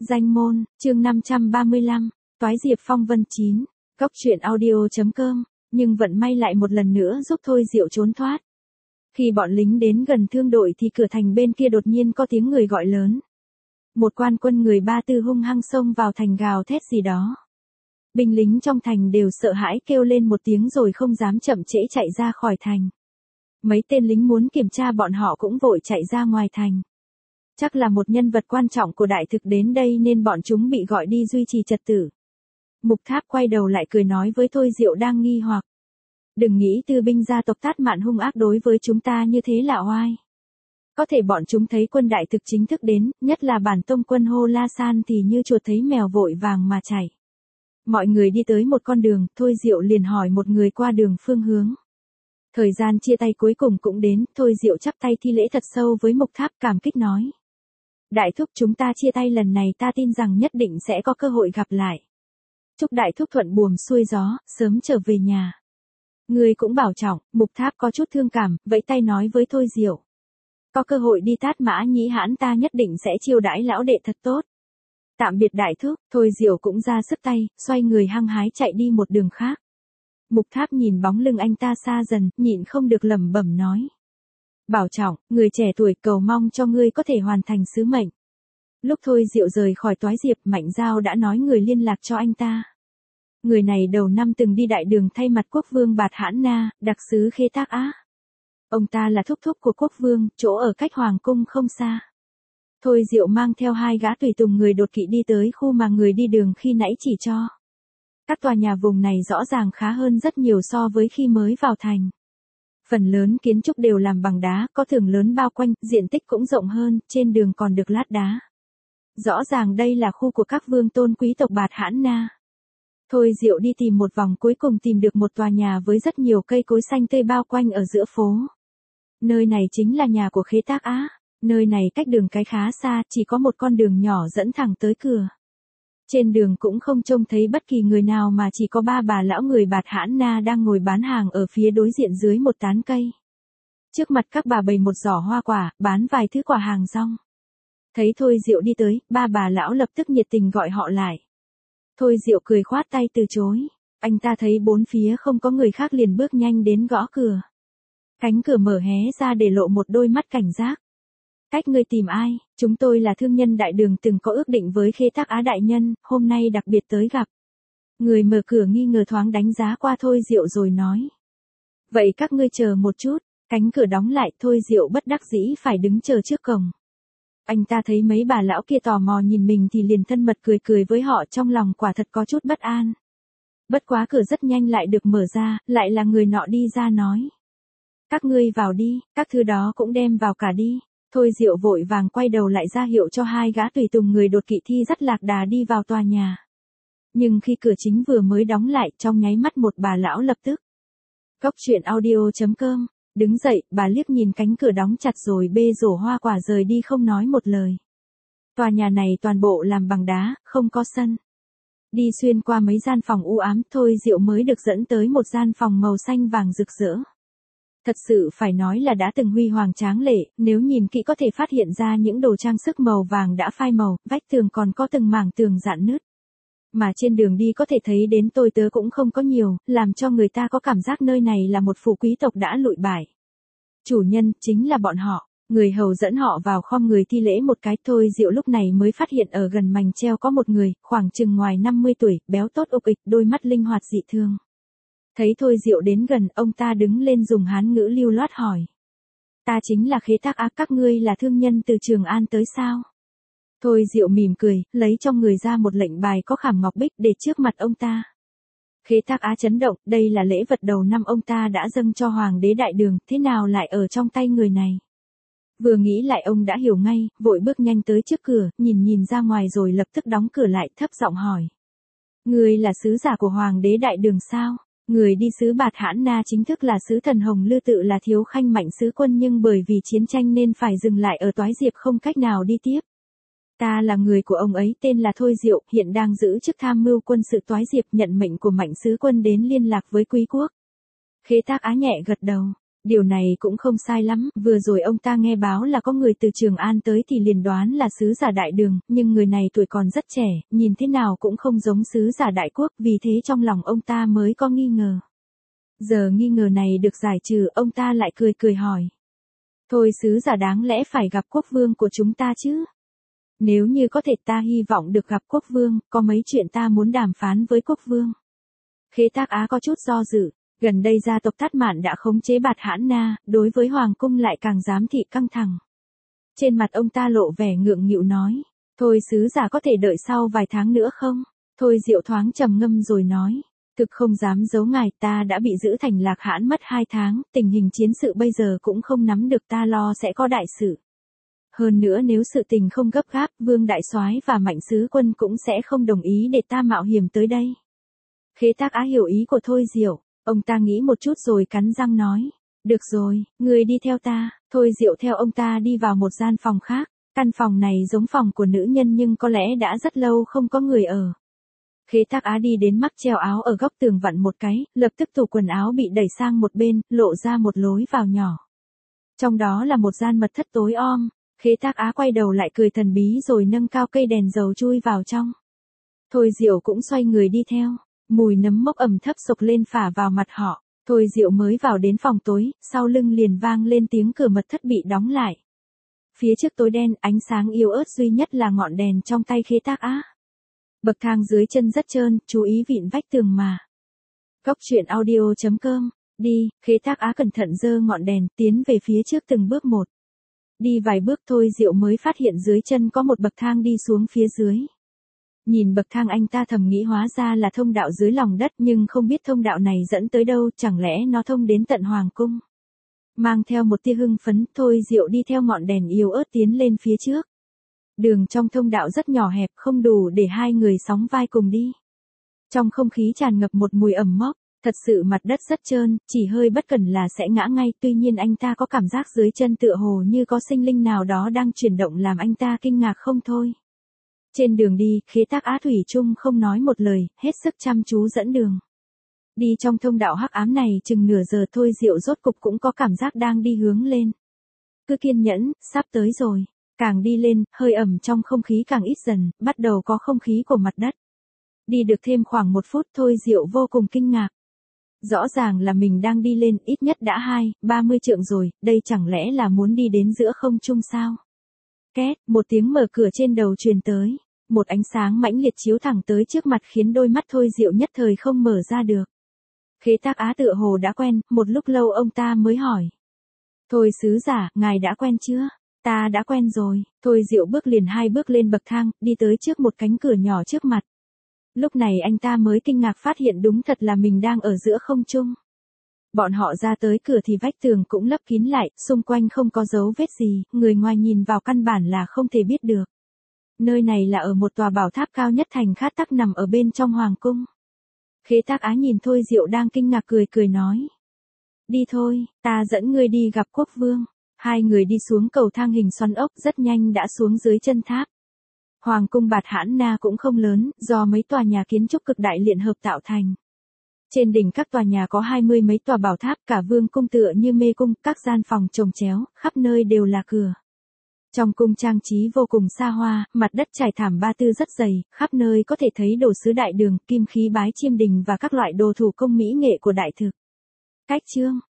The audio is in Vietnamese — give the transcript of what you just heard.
Danh môn, chương 535, Toái Diệp Phong Vân 9, Cốc truyện audio.com, nhưng vận may lại một lần nữa giúp Thôi Diệu trốn thoát. Khi bọn lính đến gần thương đội thì cửa thành bên kia đột nhiên có tiếng người gọi lớn. Một quan quân người Ba Tư hung hăng xông vào thành gào thét gì đó. Binh lính trong thành đều sợ hãi kêu lên một tiếng rồi không dám chậm trễ chạy ra khỏi thành. Mấy tên lính muốn kiểm tra bọn họ cũng vội chạy ra ngoài thành. Chắc là một nhân vật quan trọng của đại thực đến đây nên bọn chúng bị gọi đi duy trì trật tự. Mục Tháp quay đầu lại cười nói với Thôi Diệu đang nghi hoặc. Đừng nghĩ Tư binh gia tộc Tát Mạn hung ác đối với chúng ta như thế là oai. Có thể bọn chúng thấy quân đại thực chính thức đến, nhất là bản tông quân Hô La San thì như chuột thấy mèo vội vàng mà chạy. Mọi người đi tới một con đường, Thôi Diệu liền hỏi một người qua đường phương hướng. Thời gian chia tay cuối cùng cũng đến, Thôi Diệu chắp tay thi lễ thật sâu với Mục Tháp cảm kích nói. Đại thúc chúng ta chia tay lần này ta tin rằng nhất định sẽ có cơ hội gặp lại. Chúc đại thúc thuận buồm xuôi gió, sớm trở về nhà. Người cũng bảo trọng, Mục Tháp có chút thương cảm, vẫy tay nói với Thôi Diệu. Có cơ hội đi Tát Mã Nhĩ Hãn ta nhất định sẽ chiêu đãi lão đệ thật tốt. Tạm biệt đại thúc, Thôi Diệu cũng ra sức tay, xoay người hăng hái chạy đi một đường khác. Mục Tháp nhìn bóng lưng anh ta xa dần, nhịn không được lẩm bẩm nói. Bảo trọng, người trẻ tuổi cầu mong cho ngươi có thể hoàn thành sứ mệnh. Lúc Thôi Diệu rời khỏi Toái Diệp, Mạnh Giao đã nói người liên lạc cho anh ta. Người này đầu năm từng đi đại đường thay mặt quốc vương Bạt Hãn Na, đặc sứ Khê Tác Á. Ông ta là thúc thúc của quốc vương, chỗ ở cách hoàng cung không xa. Thôi Diệu mang theo hai gã tùy tùng người đột kỵ đi tới khu mà người đi đường khi nãy chỉ cho. Các tòa nhà vùng này rõ ràng khá hơn rất nhiều so với khi mới vào thành. Phần lớn kiến trúc đều làm bằng đá, có tường lớn bao quanh, diện tích cũng rộng hơn, trên đường còn được lát đá. Rõ ràng đây là khu của các vương tôn quý tộc Bạt Hãn Na. Thôi Diệu đi tìm một vòng cuối cùng tìm được một tòa nhà với rất nhiều cây cối xanh tươi bao quanh ở giữa phố. Nơi này chính là nhà của Khê Tác Á. Nơi này cách đường cái khá xa, chỉ có một con đường nhỏ dẫn thẳng tới cửa. Trên đường cũng không trông thấy bất kỳ người nào mà chỉ có ba bà lão người Bạt Hãn Na đang ngồi bán hàng ở phía đối diện dưới một tán cây. Trước mặt các bà bày một giỏ hoa quả, bán vài thứ quả hàng rong. Thấy Thôi Diệu đi tới, ba bà lão lập tức nhiệt tình gọi họ lại. Thôi Diệu cười khoát tay từ chối. Anh ta thấy bốn phía không có người khác liền bước nhanh đến gõ cửa. Cánh cửa mở hé ra để lộ một đôi mắt cảnh giác. Cách ngươi tìm ai? Chúng tôi là thương nhân đại đường từng có ước định với Khê Tác Á đại nhân, hôm nay đặc biệt tới gặp. Người mở cửa nghi ngờ thoáng đánh giá qua Thôi Diệu rồi nói. Vậy các ngươi chờ một chút, cánh cửa đóng lại, Thôi Diệu bất đắc dĩ phải đứng chờ trước cổng. Anh ta thấy mấy bà lão kia tò mò nhìn mình thì liền thân mật cười cười với họ, trong lòng quả thật có chút bất an. Bất quá cửa rất nhanh lại được mở ra, lại là người nọ đi ra nói. Các ngươi vào đi, các thứ đó cũng đem vào cả đi. Thôi Diệu vội vàng quay đầu lại ra hiệu cho hai gã tùy tùng người đột kỵ thi dắt lạc đà đi vào tòa nhà. Nhưng khi cửa chính vừa mới đóng lại, trong nháy mắt một bà lão lập tức. Cốc truyện audio.com, đứng dậy, bà liếc nhìn cánh cửa đóng chặt rồi bê rổ hoa quả rời đi không nói một lời. Tòa nhà này toàn bộ làm bằng đá, không có sân. Đi xuyên qua mấy gian phòng u ám, Thôi Diệu mới được dẫn tới một gian phòng màu xanh vàng rực rỡ. Thật sự phải nói là đã từng huy hoàng tráng lệ, nếu nhìn kỹ có thể phát hiện ra những đồ trang sức màu vàng đã phai màu, vách tường còn có từng mảng tường rạn nứt. Mà trên đường đi có thể thấy đến tôi tớ cũng không có nhiều, làm cho người ta có cảm giác nơi này là một phủ quý tộc đã lụi bại. Chủ nhân, chính là bọn họ. Người hầu dẫn họ vào khom người thi lễ một cái. Thôi Diệu lúc này mới phát hiện ở gần mành treo có một người, khoảng chừng ngoài 50 tuổi, béo tốt ục ịch, đôi mắt linh hoạt dị thường. Thấy Thôi Diệu đến gần, ông ta đứng lên dùng Hán ngữ lưu loát hỏi. Ta chính là Khê Tác Á, các ngươi là thương nhân từ Trường An tới sao? Thôi Diệu mỉm cười, lấy trong người ra một lệnh bài có khảm ngọc bích để trước mặt ông ta. Khê Tác Á chấn động, đây là lễ vật đầu năm ông ta đã dâng cho Hoàng đế đại đường, thế nào lại ở trong tay người này? Vừa nghĩ lại ông đã hiểu ngay, vội bước nhanh tới trước cửa, nhìn ra ngoài rồi lập tức đóng cửa lại, thấp giọng hỏi. Người là sứ giả của Hoàng đế đại đường sao? Người đi sứ Bạt Hãn Na chính thức là sứ thần Hồng Lư tự là Thiếu Khanh Mạnh sứ quân nhưng bởi vì chiến tranh nên phải dừng lại ở Toái Diệp không cách nào đi tiếp. Ta là người của ông ấy tên là Thôi Diệu, hiện đang giữ chức tham mưu quân sự Toái Diệp, nhận mệnh của Mạnh sứ quân đến liên lạc với quý quốc. Khê Tác Á nhẹ gật đầu. Điều này cũng không sai lắm, vừa rồi ông ta nghe báo là có người từ Trường An tới thì liền đoán là sứ giả đại đường, nhưng người này tuổi còn rất trẻ, nhìn thế nào cũng không giống sứ giả đại quốc, vì thế trong lòng ông ta mới có nghi ngờ. Giờ nghi ngờ này được giải trừ, ông ta lại cười cười hỏi. Thôi sứ giả đáng lẽ phải gặp quốc vương của chúng ta chứ? Nếu như có thể ta hy vọng được gặp quốc vương, có mấy chuyện ta muốn đàm phán với quốc vương. Khế Tác Á có chút do dự. Gần đây gia tộc Thát Mạn đã khống chế Bạt Hãn Na, đối với Hoàng cung lại càng giám thị căng thẳng. Trên mặt ông ta lộ vẻ ngượng nghịu nói, thôi sứ giả có thể đợi sau vài tháng nữa không? Thôi Diệu thoáng trầm ngâm rồi nói, thực không dám giấu ngài, ta đã bị giữ thành Lạc Hãn mất 2 tháng, tình hình chiến sự bây giờ cũng không nắm được, ta lo sẽ có đại sự. Hơn nữa nếu sự tình không gấp gáp, Vương Đại Soái và Mạnh Sứ Quân cũng sẽ không đồng ý để ta mạo hiểm tới đây. Khế Tác Á hiểu ý của Thôi Diệu. Ông ta nghĩ một chút rồi cắn răng nói, được rồi, người đi theo ta. Thôi Diệu theo ông ta đi vào một gian phòng khác, căn phòng này giống phòng của nữ nhân nhưng có lẽ đã rất lâu không có người ở. Khế Tác Á đi đến mắc treo áo ở góc tường vặn một cái, lập tức tủ quần áo bị đẩy sang một bên, lộ ra một lối vào nhỏ. Trong đó là một gian mật thất tối om, Khế Tác Á quay đầu lại cười thần bí rồi nâng cao cây đèn dầu chui vào trong. Thôi Diệu cũng xoay người đi theo. Mùi nấm mốc ẩm thấp sộc lên phả vào mặt họ. Thôi Diệu mới vào đến phòng tối, sau lưng liền vang lên tiếng cửa mật thất bị đóng lại. Phía trước tối đen, ánh sáng yếu ớt duy nhất là ngọn đèn trong tay Khế Tác Á. Bậc thang dưới chân rất trơn, chú ý vịn vách tường mà. Góc truyện audio.com. Đi, Khế Tác Á cẩn thận giơ ngọn đèn, tiến về phía trước từng bước một. Đi vài bước Thôi Diệu mới phát hiện dưới chân có một bậc thang đi xuống phía dưới. Nhìn bậc thang anh ta thầm nghĩ hóa ra là thông đạo dưới lòng đất, nhưng không biết thông đạo này dẫn tới đâu, chẳng lẽ nó thông đến tận Hoàng cung. Mang theo một tia hưng phấn, Thôi Diệu đi theo ngọn đèn yếu ớt tiến lên phía trước. Đường trong thông đạo rất nhỏ hẹp, không đủ để hai người sóng vai cùng đi. Trong không khí tràn ngập một mùi ẩm mốc, thật sự mặt đất rất trơn, chỉ hơi bất cẩn là sẽ ngã ngay, tuy nhiên anh ta có cảm giác dưới chân tựa hồ như có sinh linh nào đó đang chuyển động làm anh ta kinh ngạc không thôi. Trên đường đi, Khế Tác Á thủy chung không nói một lời, hết sức chăm chú dẫn đường. Đi trong thông đạo hắc ám này chừng nửa giờ Thôi Diệu rốt cục cũng có cảm giác đang đi hướng lên. Cứ kiên nhẫn, sắp tới rồi. Càng đi lên, hơi ẩm trong không khí càng ít dần, bắt đầu có không khí của mặt đất. Đi được thêm khoảng 1 phút Thôi Diệu vô cùng kinh ngạc. Rõ ràng là mình đang đi lên ít nhất đã 30 trượng rồi, đây chẳng lẽ là muốn đi đến giữa không trung sao? Két, một tiếng mở cửa trên đầu truyền tới. Một ánh sáng mãnh liệt chiếu thẳng tới trước mặt khiến đôi mắt Thôi Diệu nhất thời không mở ra được. Khế Tác Á tựa hồ đã quen, một lúc lâu ông ta mới hỏi. Thôi sứ giả, ngài đã quen chưa? Ta đã quen rồi. Thôi Diệu bước liền 2 bước lên bậc thang, đi tới trước một cánh cửa nhỏ trước mặt. Lúc này anh ta mới kinh ngạc phát hiện đúng thật là mình đang ở giữa không trung. Bọn họ ra tới cửa thì vách tường cũng lấp kín lại, xung quanh không có dấu vết gì, người ngoài nhìn vào căn bản là không thể biết được. Nơi này là ở một tòa bảo tháp cao nhất thành Khát Tắc nằm ở bên trong hoàng cung. Khế Tác Á nhìn Thôi Diệu đang kinh ngạc cười cười nói. Đi thôi, ta dẫn ngươi đi gặp quốc vương. Hai người đi xuống cầu thang hình xoắn ốc rất nhanh đã xuống dưới chân tháp. Hoàng cung Bạt Hãn Na cũng không lớn, do mấy tòa nhà kiến trúc cực đại liên hợp tạo thành. Trên đỉnh các tòa nhà có 20 mấy tòa bảo tháp, cả vương cung tựa như mê cung, các gian phòng chồng chéo, khắp nơi đều là cửa. Trong cung trang trí vô cùng xa hoa, mặt đất trải thảm ba tư rất dày, khắp nơi có thể thấy đồ sứ đại đường, kim khí bái chiêm đình và các loại đồ thủ công mỹ nghệ của đại thực. Cách chương